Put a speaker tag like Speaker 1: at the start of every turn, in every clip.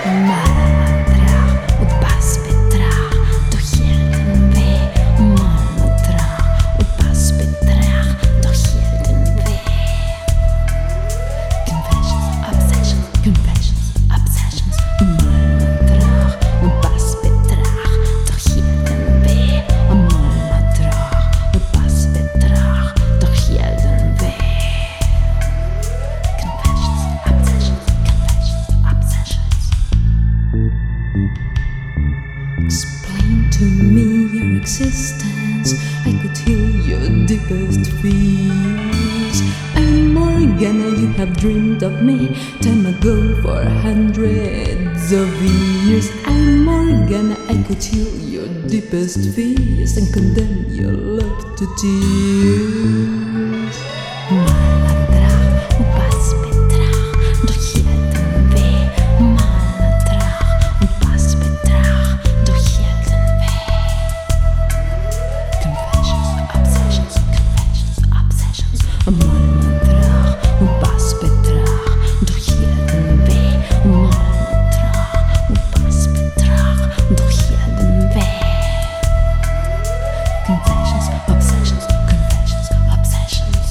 Speaker 1: Malandrar och bassbedrar, doch hielten weh. Malandrar och bassbedrar, doch hielten weh. Confessions, obsessions, confessions, obsessions. Malandrar och bassbedrar, doch hielten weh. Malandrar och bassbedrar, doch hielten weh. Confessions, obsessions, confessions, obsessions. Explain to me your existence. I could heal your deepest fears. I'm Morgana, you have dreamed of me time ago for hundreds of years. I'm Morgana, I could heal your deepest fears and condemn your love to tears. Malandrar och bassbedrar, doch hielten weh. Malandrar och bassbedrar, doch hielten weh. Confessions, obsessions, confessions, obsessions. Malandrar och bassbedrar, doch hielten weh. Malandrar och bassbedrar, doch hielten weh. Confessions, obsessions, confessions, obsessions.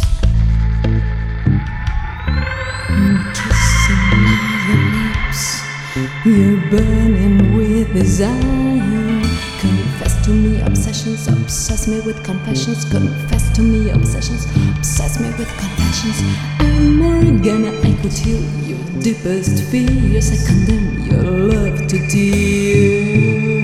Speaker 1: Kissing your lips, you're burning with desire. Confess to me obsessions, obsess me with confessions. Confess to me obsessions, obsess me with confessions. I'm Morgana, I could heal your deepest fears. I condemn your love to tears.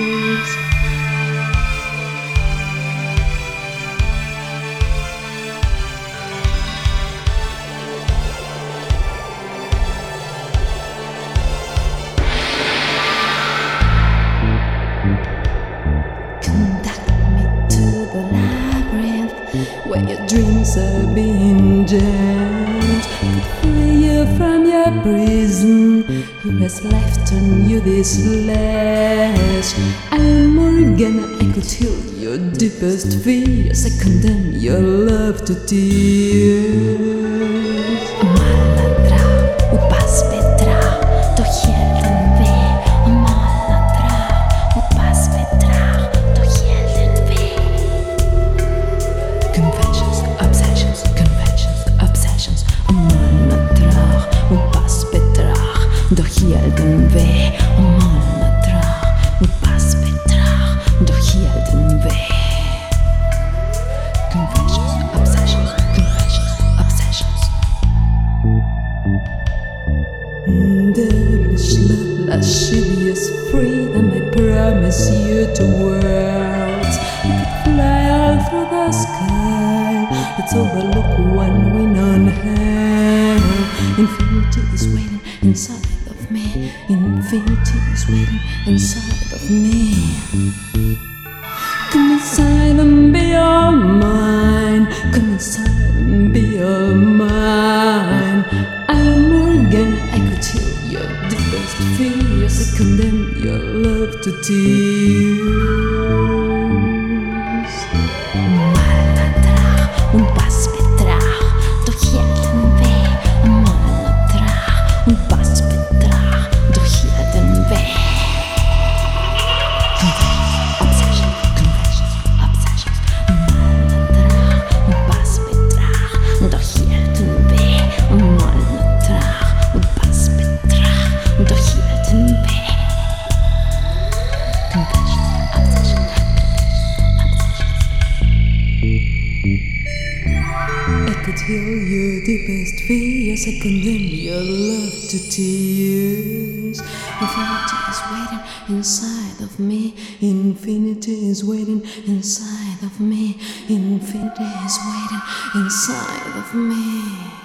Speaker 1: Conduct me to the labyrinth where your dreams are being jammed. Free you from your prison. Who has left on you this lash? I'm Morgana, I could heal your deepest fears. I condemn your love to tears. Malandrar och bassbedrar, doch hielten weh. Malandrar och bassbedrar, doch hielten weh. Confessions, obsessions, confessions, obsessions. Malandrar och bassbedrar, doch hielten weh. Malandrar och bassbedrar, doch hielten weh. Confessions, obsessions, confessions, obsessions. Devilish love, lascivious freedom, I promise you to worlds. You could fly all through the sky. Let's overlook one wind on hell. Infinity is waiting inside of me. Infinity is waiting inside of me. Come inside and be all mine. Come inside and be all mine. I'm Morgana, I could heal your deepest fears. I condemn your love to tears. Malandrar och bassbedrar, doch hielten weh. Malandrar och bassbedrar, doch hielten weh. Obsessions, confessions, obsessions. Malandrar och bassbedrar, doch hielten weh. Malandrar och bassbedrar, doch hielten weh. Confessions, obsessions, I could heal your deepest fears. I condemn your love to tears. Infinity is waiting inside of me. Infinity is waiting inside of me. Infinity is waiting inside of me.